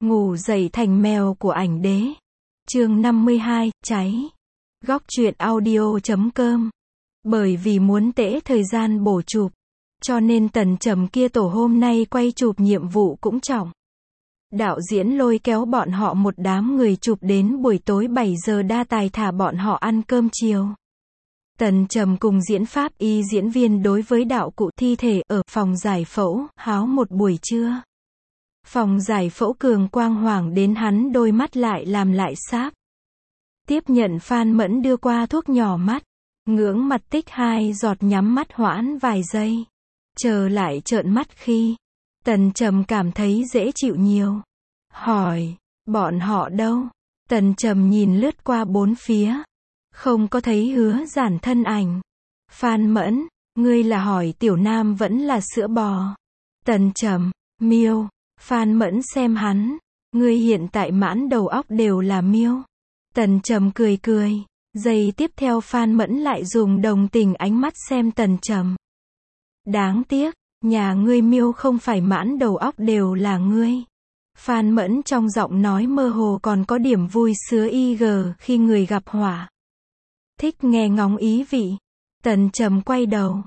Ngủ dậy thành mèo của ảnh đế. Chương 52, cháy. Góc truyện audio.com. Bởi vì muốn tễ thời gian bổ chụp, cho nên Tần Trầm kia tổ hôm nay quay chụp nhiệm vụ cũng trọng. Đạo diễn lôi kéo bọn họ một đám người chụp đến buổi tối 7 giờ đa tài thả bọn họ ăn cơm chiều. Tần Trầm cùng diễn pháp y diễn viên đối với đạo cụ thi thể ở phòng giải phẫu, háo một buổi trưa. Phòng giải phẫu cường quang hoàng đến hắn đôi mắt lại làm lại sáp. Tiếp nhận Phan Mẫn đưa qua thuốc nhỏ mắt, ngưỡng mặt tích 2 giọt nhắm mắt hoãn vài giây. Chờ lại trợn mắt khi Tần Trầm cảm thấy dễ chịu nhiều. Hỏi, bọn họ đâu? Tần Trầm nhìn lướt qua bốn phía, không có thấy Hứa Giản thân ảnh. Phan Mẫn, ngươi là hỏi Tiểu Nam vẫn là sữa bò? Tần Trầm, miêu. Phan Mẫn xem hắn, ngươi hiện tại mãn đầu óc đều là miêu. Tần Trầm cười cười, giây tiếp theo Phan Mẫn lại dùng đồng tình ánh mắt xem Tần Trầm. Đáng tiếc, nhà ngươi miêu không phải mãn đầu óc đều là ngươi. Phan Mẫn trong giọng nói mơ hồ còn có điểm vui sứa IG khi người gặp họa. Thích nghe ngóng ý vị. Tần Trầm quay đầu,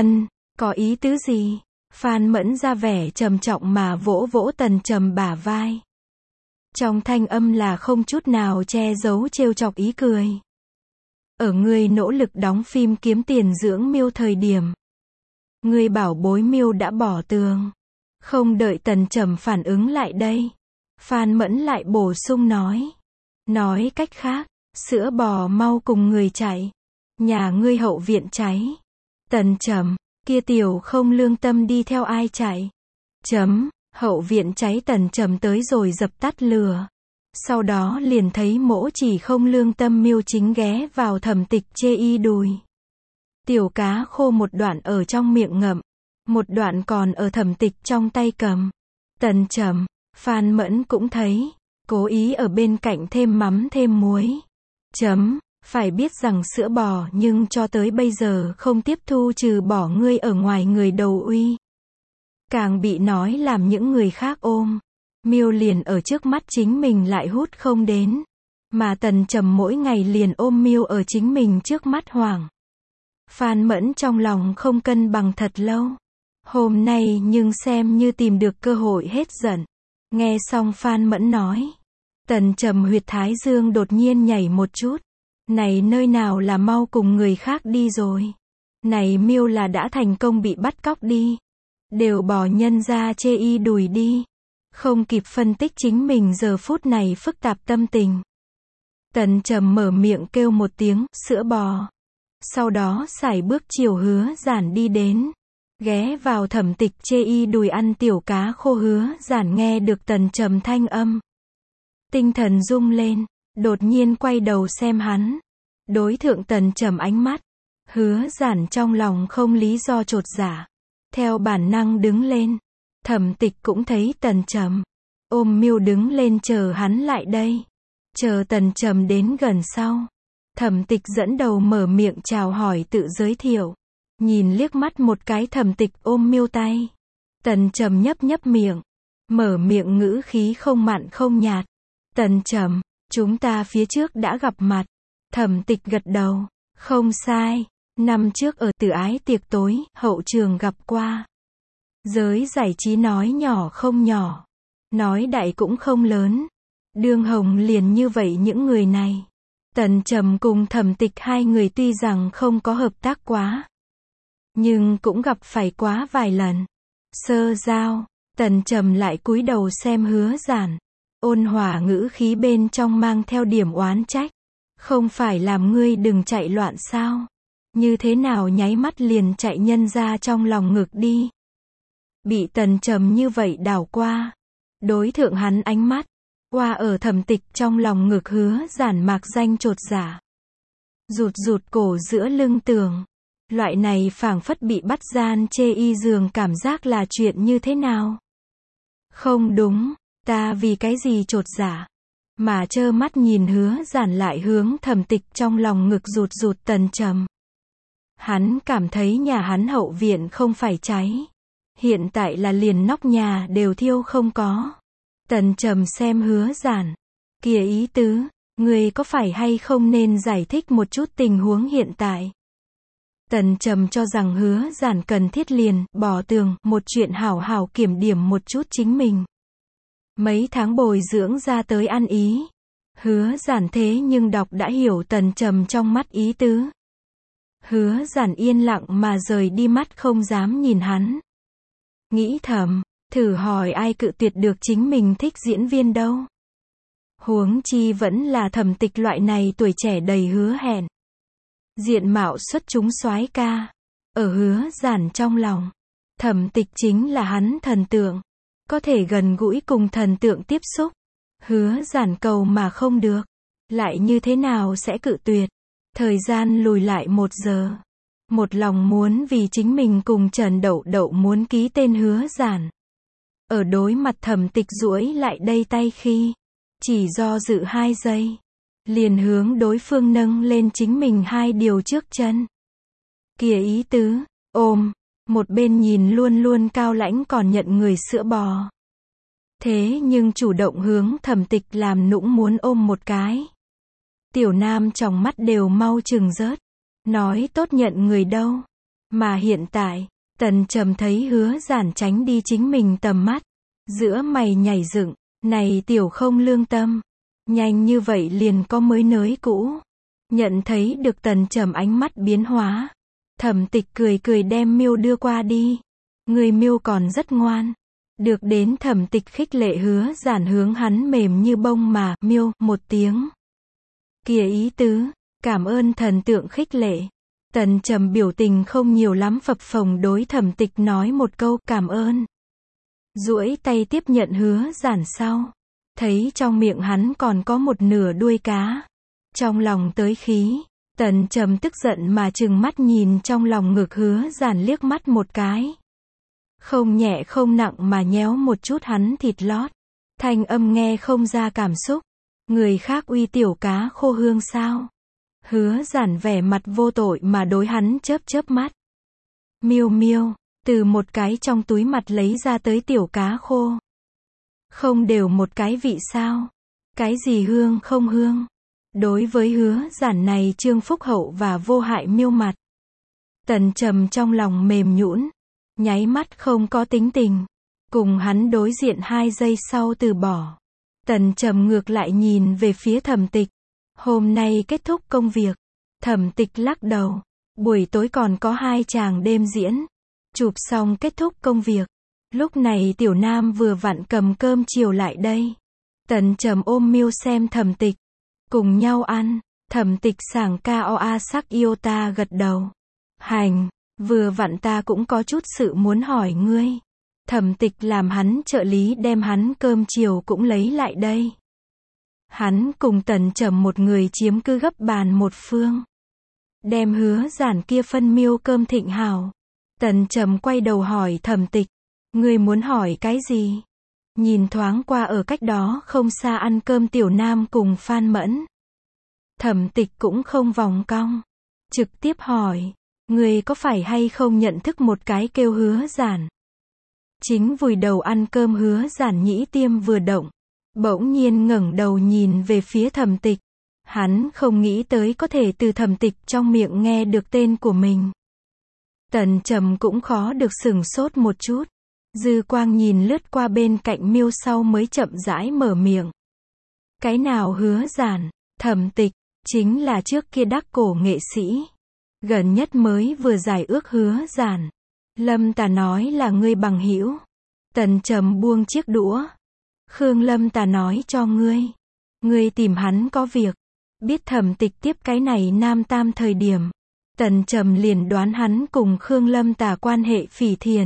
có ý tứ gì? Phan Mẫn ra vẻ trầm trọng mà vỗ vỗ Tần Trầm bả vai. Trong thanh âm là không chút nào che giấu trêu chọc ý cười. Ở ngươi nỗ lực đóng phim kiếm tiền dưỡng miêu thời điểm, ngươi bảo bối miêu đã bỏ tường. Không đợi Tần Trầm phản ứng lại đây, Phan Mẫn lại bổ sung nói. Nói cách khác, sữa bò mau cùng người chạy. Nhà ngươi hậu viện cháy. Tần Trầm, kia tiểu không lương tâm đi theo ai chạy. Hậu viện cháy. Tần Trầm tới rồi dập tắt lửa. Sau đó liền thấy mỗ chỉ không lương tâm miêu chính ghé vào Thẩm Tịch chê y đùi. Tiểu cá khô một đoạn ở trong miệng ngậm, một đoạn còn ở Thẩm Tịch trong tay cầm. Tần Trầm, Phan Mẫn cũng thấy, cố ý ở bên cạnh thêm mắm thêm muối. Phải biết rằng sữa bò nhưng cho tới bây giờ không tiếp thu trừ bỏ ngươi ở ngoài người đầu uy. Càng bị nói làm những người khác ôm. Miêu liền ở trước mắt chính mình lại hút không đến. Mà Tần Trầm mỗi ngày liền ôm miêu ở chính mình trước mắt hoảng. Phan Mẫn trong lòng không cân bằng thật lâu. Hôm nay nhưng xem như tìm được cơ hội hết giận. Nghe xong Phan Mẫn nói, Tần Trầm huyệt thái dương đột nhiên nhảy một chút. Này nơi nào là mau cùng người khác đi rồi. Này miêu là đã thành công bị bắt cóc đi. Đều bỏ nhân ra chê y đùi đi. Không kịp phân tích chính mình giờ phút này phức tạp tâm tình. Tần Trầm mở miệng kêu một tiếng, sữa bò. Sau đó sải bước chiều Hứa Giản đi đến. Ghé vào Thẩm Tịch chê y đùi ăn tiểu cá khô. Hứa Giản nghe được Tần Trầm thanh âm. Tinh thần rung lên, đột nhiên quay đầu xem hắn. Đối thượng Tần Trầm ánh mắt. Hứa Giản trong lòng không lý do chột dạ. Theo bản năng đứng lên. Thẩm Tịch cũng thấy Tần Trầm. Ôm miêu đứng lên chờ hắn lại đây. Chờ Tần Trầm đến gần sau. Thẩm Tịch dẫn đầu mở miệng chào hỏi tự giới thiệu. Nhìn liếc mắt một cái Thẩm Tịch ôm miêu tay. Tần Trầm nhấp nhấp miệng. Mở miệng ngữ khí không mặn không nhạt. Tần Trầm, chúng ta phía trước đã gặp mặt. Thẩm Tịch gật đầu. Không sai. Năm trước ở Tử Ái tiệc tối, hậu trường gặp qua. Giới giải trí nói nhỏ không nhỏ. Nói đại cũng không lớn. Đương hồng liền như vậy những người này. Tần Trầm cùng Thẩm Tịch hai người tuy rằng không có hợp tác quá, nhưng cũng gặp phải quá vài lần. Sơ giao, Tần Trầm lại cúi đầu xem Hứa Giản. Ôn hòa ngữ khí bên trong mang theo điểm oán trách. Không phải làm ngươi đừng chạy loạn sao? Như thế nào nháy mắt liền chạy nhân ra trong lòng ngực đi? Bị Tần Trầm như vậy đảo qua. Đối thượng hắn ánh mắt. Qua ở Thẩm Tịch trong lòng ngực Hứa Giản mạc danh chột dạ. Rụt rụt cổ giữa lưng tường. Loại này phảng phất bị bắt gian chê y giường cảm giác là chuyện như thế nào? Không đúng, ta vì cái gì chột dạ? Mà trơ mắt nhìn Hứa Giản lại hướng Thẩm Tịch trong lòng ngực rụt rụt Tần Trầm. Hắn cảm thấy nhà hắn hậu viện không phải cháy. Hiện tại là liền nóc nhà đều thiêu không có. Tần Trầm xem Hứa Giản. Kìa ý tứ, ngươi có phải hay không nên giải thích một chút tình huống hiện tại. Tần Trầm cho rằng Hứa Giản cần thiết liền, bỏ tường, một chuyện hảo hảo kiểm điểm một chút chính mình. Mấy tháng bồi dưỡng ra tới ăn ý. Hứa Giản thế nhưng đọc đã hiểu Tần Trầm trong mắt ý tứ. Hứa Giản yên lặng mà rời đi mắt không dám nhìn hắn. Nghĩ thầm, thử hỏi ai cự tuyệt được chính mình thích diễn viên đâu. Huống chi vẫn là Thẩm Tịch loại này tuổi trẻ đầy hứa hẹn. Diện mạo xuất chúng soái ca. Ở Hứa Giản trong lòng, Thẩm Tịch chính là hắn thần tượng. Có thể gần gũi cùng thần tượng tiếp xúc. Hứa Giản cầu mà không được. Lại như thế nào sẽ cự tuyệt. Thời gian lùi lại 1 giờ. Một lòng muốn vì chính mình cùng Trần Đậu Đậu muốn ký tên Hứa Giản. Ở đối mặt Thẩm Tịch duỗi lại đây tay khi, chỉ do dự 2 giây, liền hướng đối phương nâng lên chính mình 2 điều trước chân. Kìa ý tứ, ôm, một bên nhìn luôn luôn cao lãnh còn nhận người sữa bò. Thế nhưng chủ động hướng Thẩm Tịch làm nũng muốn ôm một cái. Tiểu Nam trong mắt đều mau chừng rớt. Nói tốt nhận người đâu. Mà hiện tại, Tần Trầm thấy Hứa Giản tránh đi chính mình tầm mắt. Giữa mày nhảy dựng, này tiểu không lương tâm. Nhanh như vậy liền có mới nới cũ. Nhận thấy được Tần Trầm ánh mắt biến hóa. Thẩm Tịch cười cười đem Miêu đưa qua đi. Người Miêu còn rất ngoan. Được đến Thẩm Tịch khích lệ Hứa Giản hướng hắn mềm như bông mà, Miêu, một tiếng. Kìa ý tứ, cảm ơn thần tượng khích lệ. Tần Trầm biểu tình không nhiều lắm phập phồng đối Thẩm Tịch nói một câu cảm ơn. Duỗi tay tiếp nhận Hứa Giản sau. Thấy trong miệng hắn còn có một nửa đuôi cá. Trong lòng tới khí. Tần Trầm tức giận mà trừng mắt nhìn trong lòng ngực Hứa Giản liếc mắt một cái. Không nhẹ không nặng mà nhéo một chút hắn thịt lót. Thanh âm nghe không ra cảm xúc. Người khác uy tiểu cá khô hương sao? Hứa Giản vẻ mặt vô tội mà đối hắn chớp chớp mắt. Miêu Miêu, từ một cái trong túi mặt lấy ra tới tiểu cá khô. Không đều một cái vị sao? Cái gì hương không hương? Đối với Hứa Giản này trương phúc hậu và vô hại miêu mặt. Tần Trầm trong lòng mềm nhũn, nháy mắt không có tính tình. Cùng hắn đối diện 2 giây sau từ bỏ. Tần Trầm ngược lại nhìn về phía Thẩm Tịch. Hôm nay kết thúc công việc. Thẩm Tịch lắc đầu. Buổi tối còn có 2 chàng đêm diễn. Chụp xong kết thúc công việc. Lúc này Tiểu Nam vừa vặn cầm cơm chiều lại đây. Tần Trầm ôm Miêu xem Thẩm Tịch. Cùng nhau ăn. Thẩm Tịch sảng ca oa sắc yêu ta gật đầu. Hành, vừa vặn ta cũng có chút sự muốn hỏi ngươi. Thẩm Tịch làm hắn trợ lý đem hắn cơm chiều cũng lấy lại đây. Hắn cùng Tần Trầm một người chiếm cứ gấp bàn một phương. Đem Hứa Giản kia phân Miêu cơm thịnh hảo. Tần Trầm quay đầu hỏi Thẩm Tịch. Ngươi muốn hỏi cái gì? Nhìn thoáng qua ở cách đó không xa ăn cơm Tiểu Nam cùng Phan Mẫn. Thẩm Tịch cũng không vòng cong. Trực tiếp hỏi. Ngươi có phải hay không nhận thức một cái kêu Hứa Giản? Chính vùi đầu ăn cơm Hứa Giản nhĩ tiêm vừa động. Bỗng nhiên ngẩng đầu nhìn về phía Thẩm Tịch. Hắn không nghĩ tới có thể từ Thẩm Tịch trong miệng nghe được tên của mình. Tần Trầm cũng khó được sửng sốt một chút. Dư quang nhìn lướt qua bên cạnh Miêu sau mới chậm rãi mở miệng. Cái nào Hứa Giản? Thẩm Tịch, chính là trước kia đắc cổ nghệ sĩ. Gần nhất mới vừa giải ước Hứa Giản. Lâm Tà nói là ngươi bằng hữu. Tần Trầm buông chiếc đũa. Khương Lâm Tà nói cho ngươi. Ngươi tìm hắn có việc. Biết Thẩm Tịch tiếp cái này nam tam thời điểm. Tần Trầm liền đoán hắn cùng Khương Lâm Tà quan hệ phỉ thiền.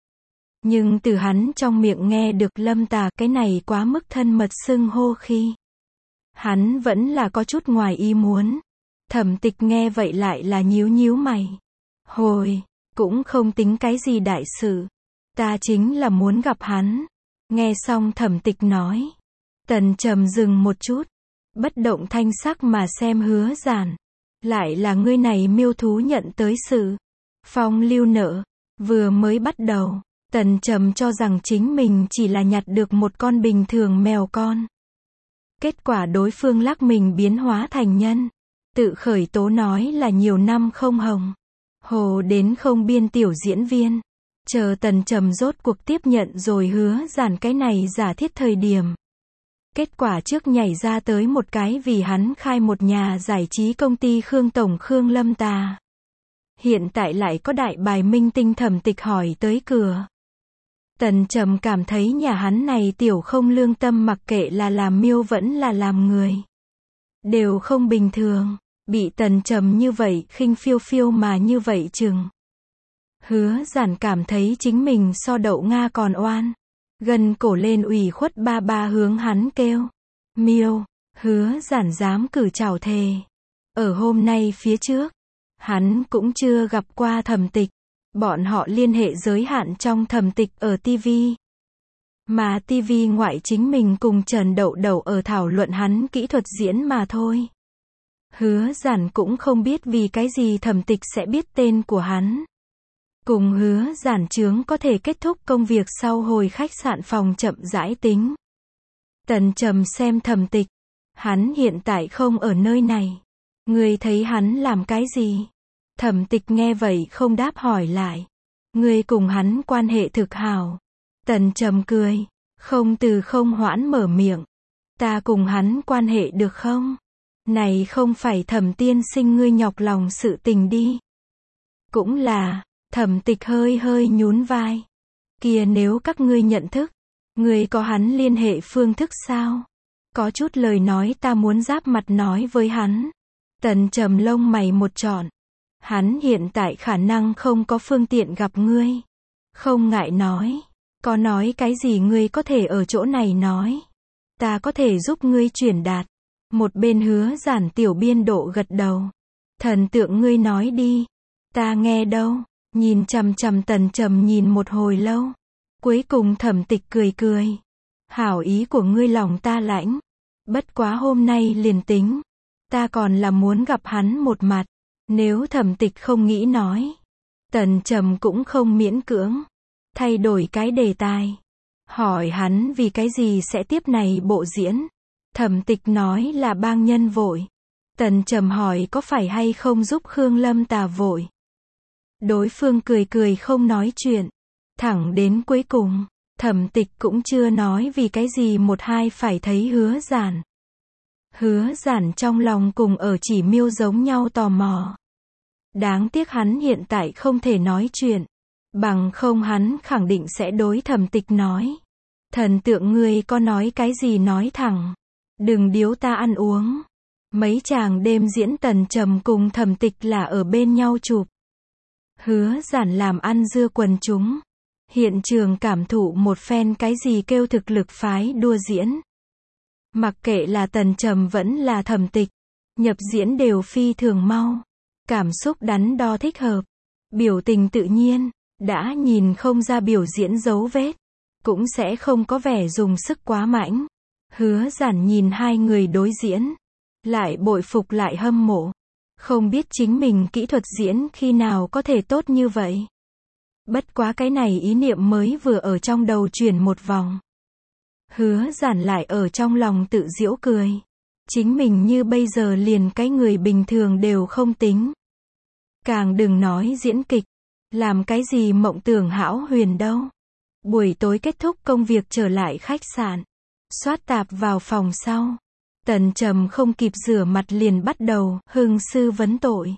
Nhưng từ hắn trong miệng nghe được Lâm Tà cái này quá mức thân mật xưng hô khi. Hắn vẫn là có chút ngoài ý muốn. Thẩm Tịch nghe vậy lại là nhíu nhíu mày. Hồi, cũng không tính cái gì đại sự. Ta chính là muốn gặp hắn. Nghe xong Thẩm Tịch nói. Tần Trầm dừng một chút. Bất động thanh sắc mà xem Hứa Giản. Lại là ngươi này miêu thú nhận tới sự. Phong lưu nợ. Vừa mới bắt đầu. Tần Trầm cho rằng chính mình chỉ là nhặt được một con bình thường mèo con. Kết quả đối phương lắc mình biến hóa thành nhân. Tự khởi tố nói là nhiều năm không hồng. Hồ đến không biên tiểu diễn viên. Chờ Tần Trầm rốt cuộc tiếp nhận rồi hứa giản cái này giả thiết thời điểm. Kết quả trước nhảy ra tới một cái vì hắn khai một nhà giải trí công ty Khương Tổng Khương Lâm Tà. Hiện tại lại có đại bài minh tinh Thẩm Tịch hỏi tới cửa. Tần Trầm cảm thấy nhà hắn này tiểu không lương tâm, mặc kệ là làm miêu vẫn là làm người. Đều không bình thường. Bị Tần Trầm như vậy khinh phiêu phiêu mà như vậy chừng. Hứa giản cảm thấy chính mình so Đậu Nga còn oan. Gần cổ lên ủy khuất ba ba hướng hắn kêu. Miêu, hứa giản dám cử chảo thề. Ở hôm nay phía trước, hắn cũng chưa gặp qua Thẩm Tịch. Bọn họ liên hệ giới hạn trong Thẩm Tịch ở TV. Mà TV ngoại chính mình cùng Trần Đậu Đậu ở thảo luận hắn kỹ thuật diễn mà thôi. Hứa giản cũng không biết vì cái gì Thẩm Tịch sẽ biết tên của hắn. Cùng hứa giản chướng có thể kết thúc công việc sau hồi khách sạn phòng chậm rãi tính. Tần Trầm xem Thẩm Tịch. Hắn hiện tại không ở nơi này. Ngươi thấy hắn làm cái gì? Thẩm Tịch nghe vậy không đáp hỏi lại. Ngươi cùng hắn quan hệ thực hảo. Tần Trầm cười. Không từ không hoãn mở miệng. Ta cùng hắn quan hệ được không? Này không phải Thẩm tiên sinh ngươi nhọc lòng sự tình đi. Cũng là. Thẩm Tịch hơi hơi nhún vai. Kia nếu các ngươi nhận thức, ngươi có hắn liên hệ phương thức sao? Có chút lời nói ta muốn giáp mặt nói với hắn. Tần Trầm lông mày một trọn. Hắn hiện tại khả năng không có phương tiện gặp ngươi. Không ngại nói. Có nói cái gì ngươi có thể ở chỗ này nói. Ta có thể giúp ngươi truyền đạt. Một bên hứa giản tiểu biên độ gật đầu. Thần tượng ngươi nói đi. Ta nghe đâu. Nhìn chằm chằm Tần Trầm nhìn một hồi lâu. Cuối cùng Thẩm Tịch cười cười. Hảo ý của ngươi lòng ta lãnh. Bất quá hôm nay liền tính. Ta còn là muốn gặp hắn một mặt. Nếu Thẩm Tịch không nghĩ nói. Tần Trầm cũng không miễn cưỡng. Thay đổi cái đề tài. Hỏi hắn vì cái gì sẽ tiếp này bộ diễn. Thẩm Tịch nói là bang nhân vội. Tần Trầm hỏi có phải hay không giúp Khương Lâm Tà vội. Đối phương cười cười không nói chuyện. Thẳng đến cuối cùng, Thẩm Tịch cũng chưa nói vì cái gì một hai phải thấy hứa giản. Hứa giản trong lòng cùng ở chỉ miêu giống nhau tò mò. Đáng tiếc hắn hiện tại không thể nói chuyện. Bằng không hắn khẳng định sẽ đối Thẩm Tịch nói. Thần tượng ngươi có nói cái gì nói thẳng. Đừng điếu ta ăn uống. Mấy chàng đêm diễn Tần Trầm cùng Thẩm Tịch là ở bên nhau chụp. Hứa giản làm ăn dưa quần chúng. Hiện trường cảm thụ một phen cái gì kêu thực lực phái đua diễn. Mặc kệ là Tần Trầm vẫn là Thẩm Tịch. Nhập diễn đều phi thường mau. Cảm xúc đắn đo thích hợp. Biểu tình tự nhiên. Đã nhìn không ra biểu diễn dấu vết. Cũng sẽ không có vẻ dùng sức quá mãnh. Hứa giản nhìn hai người đối diễn. Lại bội phục lại hâm mộ. Không biết chính mình kỹ thuật diễn khi nào có thể tốt như vậy. Bất quá cái này ý niệm mới vừa ở trong đầu chuyển một vòng. Hứa giản lại ở trong lòng tự giễu cười. Chính mình như bây giờ liền cái người bình thường đều không tính. Càng đừng nói diễn kịch. Làm cái gì mộng tưởng hão huyền đâu. Buổi tối kết thúc công việc trở lại khách sạn. Xoát tạp vào phòng sau. Tần Trầm không kịp rửa mặt liền bắt đầu hưng sư vấn tội.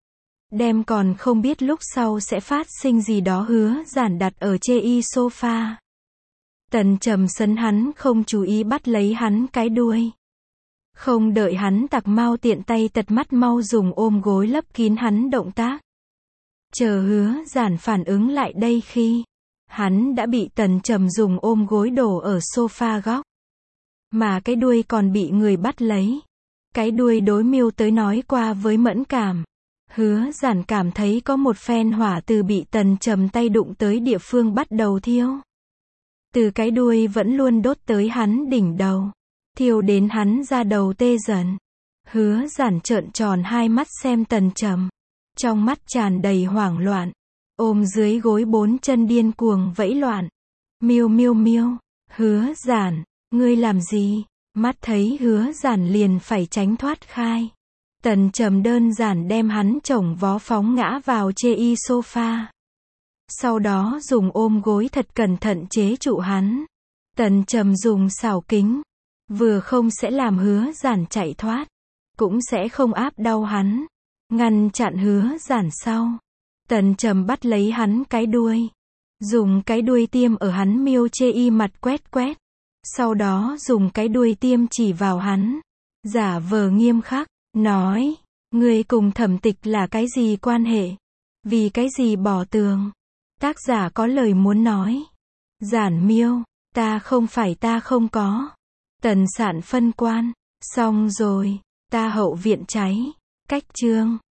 Đem còn không biết lúc sau sẽ phát sinh gì đó hứa giản đặt ở chê y sofa. Tần Trầm sấn hắn không chú ý bắt lấy hắn cái đuôi. Không đợi hắn tặc mau tiện tay tật mắt mau dùng ôm gối lấp kín hắn động tác. Chờ hứa giản phản ứng lại đây khi hắn đã bị Tần Trầm dùng ôm gối đổ ở sofa góc. Mà cái đuôi còn bị người bắt lấy. Cái đuôi đối miêu tới nói qua với mẫn cảm. Hứa giản cảm thấy có một phen hỏa từ bị Tần Trầm tay đụng tới địa phương bắt đầu thiêu. Từ cái đuôi vẫn luôn đốt tới hắn đỉnh đầu. Thiêu đến hắn ra đầu tê dần. Hứa giản trợn tròn hai mắt xem Tần Trầm. Trong mắt tràn đầy hoảng loạn. ôm dưới gối 4 chân điên cuồng vẫy loạn. Miêu miêu miêu, Hứa Giản, ngươi làm gì? Mắt thấy Hứa Giản liền phải tránh thoát khai. Tần Trầm đơn giản đem hắn chổng vó phóng ngã vào chê y sofa. Sau đó dùng ôm gối thật cẩn thận chế trụ hắn. Tần Trầm dùng xảo kính, vừa không sẽ làm Hứa Giản chạy thoát, cũng sẽ không áp đau hắn, ngăn chặn Hứa Giản sau. Tần Trầm bắt lấy hắn cái đuôi, dùng cái đuôi tiêm ở hắn miêu chê y mặt quét quét, sau đó dùng cái đuôi tiêm chỉ vào hắn, giả vờ nghiêm khắc, nói, ngươi cùng Thẩm Tịch là cái gì quan hệ? Vì cái gì bỏ tường? Tác giả có lời muốn nói. Giản miêu, ta không có. Tần Sạn phân quan, xong rồi, ta hậu viện cháy. Cách chương